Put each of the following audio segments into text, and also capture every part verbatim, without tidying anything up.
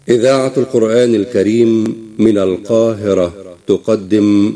إذاعة القرآن الكريم من القاهرة تقدم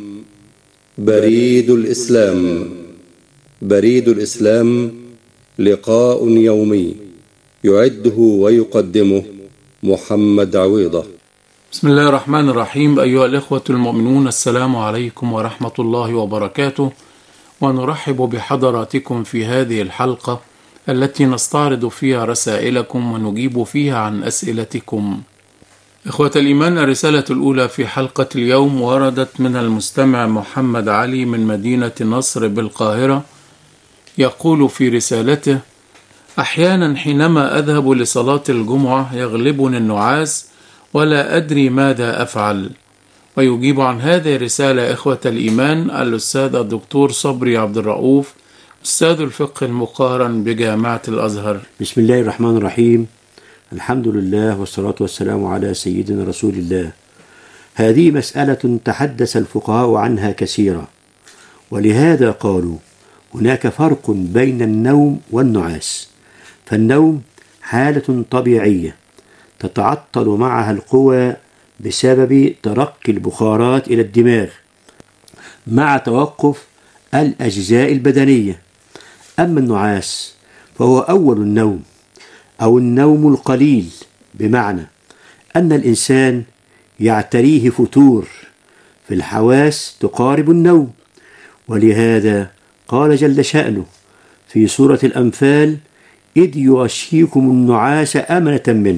بريد الإسلام. بريد الإسلام لقاء يومي يعده ويقدمه محمد عويضة. بسم الله الرحمن الرحيم. أيها الإخوة المؤمنون، السلام عليكم ورحمة الله وبركاته، ونرحب بحضراتكم في هذه الحلقة التي نستعرض فيها رسائلكم ونجيب فيها عن أسئلتكم. إخوة الإيمان، الرسالة الأولى في حلقة اليوم وردت من المستمع محمد علي من مدينة نصر بالقاهرة. يقول في رسالته: أحيانا حينما أذهب لصلاة الجمعة يغلبني النعاس ولا أدري ماذا أفعل. ويجيب عن هذه الرسالة إخوة الإيمان الأستاذ الدكتور صبري عبد الرؤوف، أستاذ الفقه المقارن بجامعة الأزهر. بسم الله الرحمن الرحيم. الحمد لله والصلاة والسلام على سيدنا رسول الله. هذه مسألة تحدث الفقهاء عنها كثيرا، ولهذا قالوا هناك فرق بين النوم والنعاس. فالنوم حالة طبيعية تتعطل معها القوى بسبب ترقي البخارات إلى الدماغ مع توقف الأجزاء البدنية. أما النعاس فهو أول النوم أو النوم القليل، بمعنى أن الإنسان يعتريه فتور في الحواس تقارب النوم. ولهذا قال جل شأنه في سورة الأنفال: إذ يغشيكم النعاس أمنة منه.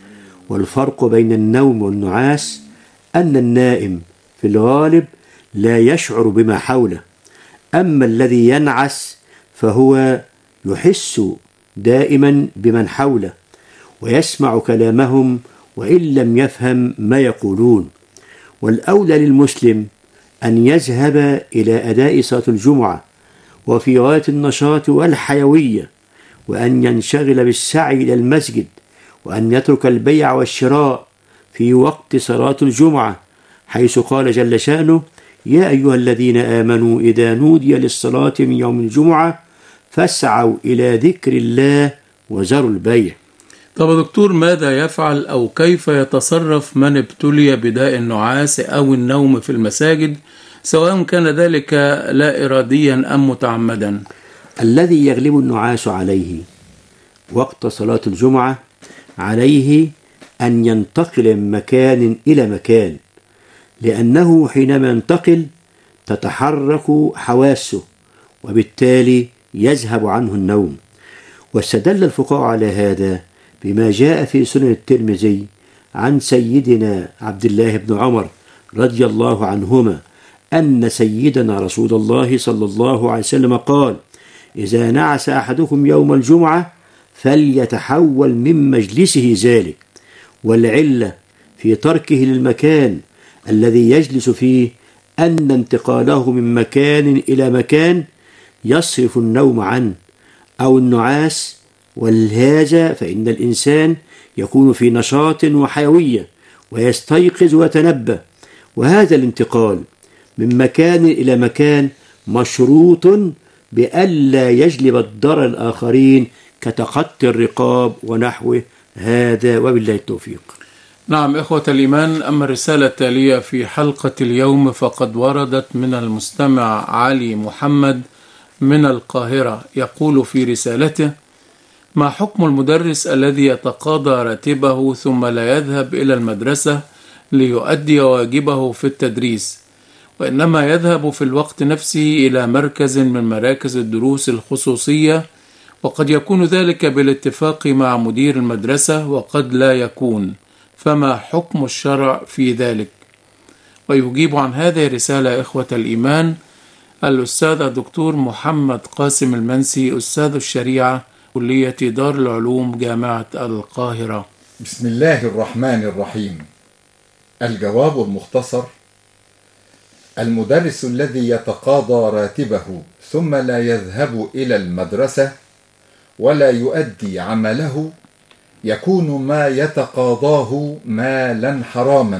والفرق بين النوم والنعاس أن النائم في الغالب لا يشعر بما حوله، أما الذي ينعس فهو يحس دائما بمن حوله ويسمع كلامهم وإن لم يفهم ما يقولون. والأولى للمسلم أن يذهب إلى أداء صلاة الجمعة وفي غاية النشاط والحيوية، وأن ينشغل بالسعي إلى المسجد، وأن يترك البيع والشراء في وقت صلاة الجمعة، حيث قال جل شأنه: يا أيها الذين آمنوا إذا نودي للصلاة من يوم الجمعة فاسعوا إلى ذكر الله وذروا البيع. طب يا دكتور، ماذا يفعل أو كيف يتصرف من ابتلي بداء النعاس أو النوم في المساجد، سواء كان ذلك لا إراديا أم متعمدا؟ الذي يغلب النعاس عليه وقت صلاة الجمعة عليه أن ينتقل من مكان إلى مكان، لأنه حينما ينتقل تتحرك حواسه وبالتالي يذهب عنه النوم. واستدل الفقهاء على هذا بما جاء في سنن الترمذي عن سيدنا عبد الله بن عمر رضي الله عنهما أن سيدنا رسول الله صلى الله عليه وسلم قال: إذا نعس أحدكم يوم الجمعة فليتحول من مجلسه ذلك. والعلة في تركه للمكان الذي يجلس فيه أن انتقاله من مكان إلى مكان يصرف النوم عنه أو النعاس. ولهذا فإن الإنسان يكون في نشاط وحيوية ويستيقظ ويتنبه، وهذا الانتقال من مكان إلى مكان مشروط بألا يجلب الضرر الآخرين كتقطي الرقاب ونحوه. هذا وبالله التوفيق. نعم إخوة الإيمان، أما الرسالة التالية في حلقة اليوم فقد وردت من المستمع علي محمد من القاهرة. يقول في رسالته: ما حكم المدرس الذي يتقاضى راتبه ثم لا يذهب إلى المدرسة ليؤدي واجبه في التدريس، وإنما يذهب في الوقت نفسه إلى مركز من مراكز الدروس الخصوصية، وقد يكون ذلك بالاتفاق مع مدير المدرسة وقد لا يكون، فما حكم الشرع في ذلك؟ ويجيب عن هذه الرسالة إخوة الإيمان الأستاذ الدكتور محمد قاسم المنسي، أستاذ الشريعة، كلية دار العلوم جامعة القاهرة. بسم الله الرحمن الرحيم. الجواب المختصر: المدرس الذي يتقاضى راتبه ثم لا يذهب إلى المدرسة ولا يؤدي عمله يكون ما يتقاضاه مالا حراما،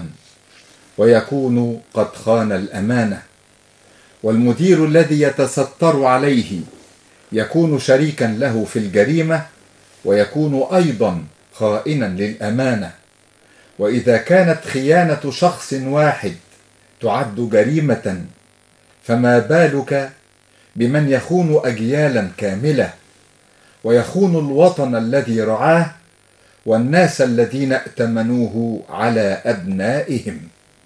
ويكون قد خان الأمانة. والمدير الذي يتستر عليه يكون شريكا له في الجريمة، ويكون أيضا خائنا للأمانة. وإذا كانت خيانة شخص واحد تعد جريمة، فما بالك بمن يخون أجيالا كاملة ويخون الوطن الذي رعاه والناس الذين ائتمنوه على أبنائهم.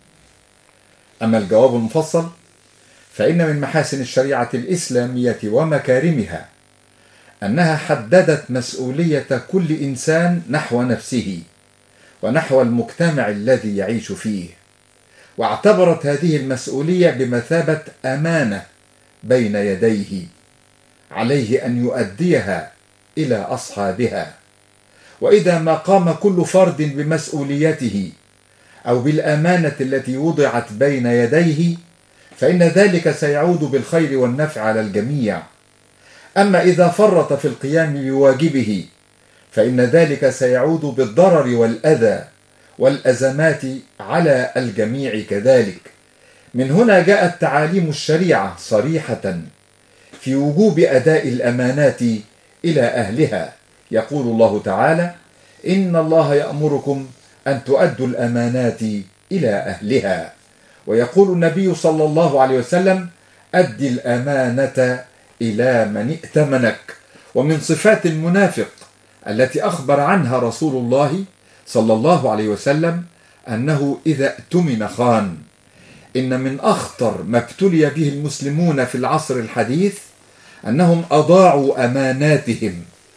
أما الجواب المفصل فإن من محاسن الشريعة الإسلامية ومكارمها أنها حددت مسؤولية كل إنسان نحو نفسه ونحو المجتمع الذي يعيش فيه، واعتبرت هذه المسؤولية بمثابة أمانة بين يديه عليه أن يؤديها إلى أصحابها. وإذا ما قام كل فرد بمسؤوليته أو بالأمانة التي وضعت بين يديه فإن ذلك سيعود بالخير والنفع على الجميع. أما إذا فرط في القيام بواجبه فإن ذلك سيعود بالضرر والأذى والأزمات على الجميع كذلك. من هنا جاءت تعاليم الشريعة صريحة في وجوب أداء الأمانات إلى أهلها. يقول الله تعالى: إن الله يأمركم أن تؤدوا الأمانات إلى أهلها. ويقول النبي صلى الله عليه وسلم: أدي الأمانة إلى من ائتمنك. ومن صفات المنافق التي أخبر عنها رسول الله صلى الله عليه وسلم أنه إذا اؤتمن خان. إن من أخطر ما ابتلي به المسلمون في العصر الحديث أنهم أضاعوا أماناتهم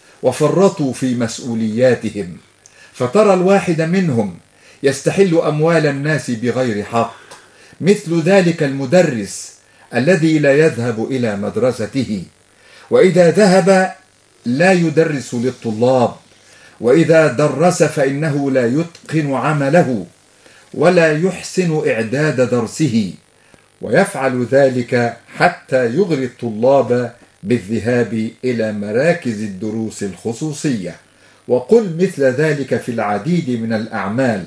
وفرطوا في مسؤولياتهم، فترى الواحد منهم يستحل أموال الناس بغير حق، مثل ذلك المدرس الذي لا يذهب إلى مدرسته، وإذا ذهب لا يدرس للطلاب، وإذا درس فإنه لا يتقن عمله ولا يحسن إعداد درسه، ويفعل ذلك حتى يغري الطلاب بالذهاب إلى مراكز الدروس الخصوصية. وقل مثل ذلك في العديد من الأعمال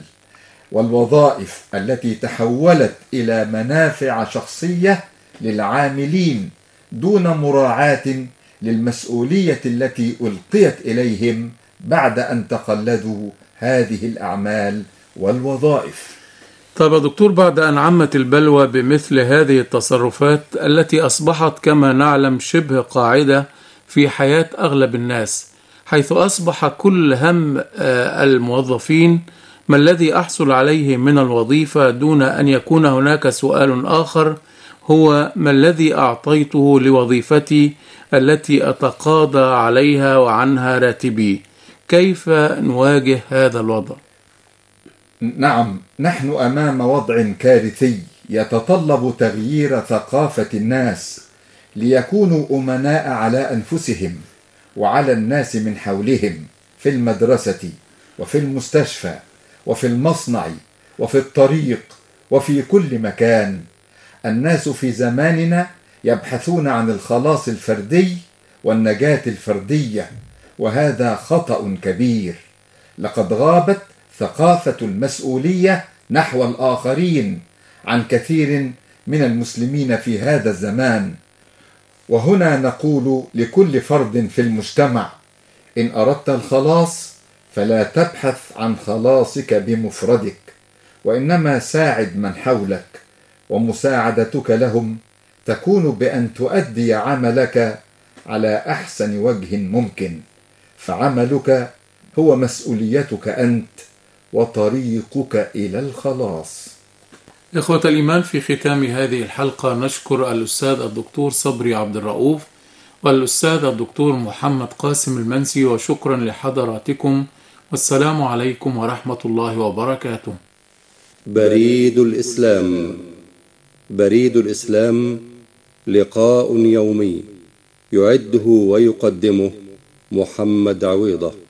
والوظائف التي تحولت إلى منافع شخصية للعاملين دون مراعاة للمسؤولية التي ألقيت إليهم بعد أن تقلدوا هذه الأعمال والوظائف. طيب يا دكتور، بعد أن عمت البلوى بمثل هذه التصرفات التي أصبحت كما نعلم شبه قاعدة في حياة أغلب الناس، حيث أصبح كل هم الموظفين ما الذي أحصل عليه من الوظيفة دون أن يكون هناك سؤال آخر هو ما الذي أعطيته لوظيفتي التي أتقاضى عليها وعنها راتبي. كيف نواجه هذا الوضع؟ نعم، نحن أمام وضع كارثي يتطلب تغيير ثقافة الناس ليكونوا أمناء على أنفسهم وعلى الناس من حولهم، في المدرسة وفي المستشفى وفي المصنع وفي الطريق وفي كل مكان. الناس في زماننا يبحثون عن الخلاص الفردي والنجاة الفردية، وهذا خطأ كبير. لقد غابت ثقافة المسؤولية نحو الآخرين عن كثير من المسلمين في هذا الزمان. وهنا نقول لكل فرد في المجتمع: إن أردت الخلاص فلا تبحث عن خلاصك بمفردك، وإنما ساعد من حولك، ومساعدتك لهم تكون بأن تؤدي عملك على أحسن وجه ممكن، فعملك هو مسؤوليتك أنت وطريقك إلى الخلاص. إخوة الإيمان، في ختام هذه الحلقة نشكر الأستاذ الدكتور صبري عبد الرؤوف والأستاذ الدكتور محمد قاسم المنسي، وشكرا لحضراتكم، والسلام عليكم ورحمة الله وبركاته. بريد الإسلام. بريد الإسلام لقاء يومي يعده ويقدمه محمد عويضة.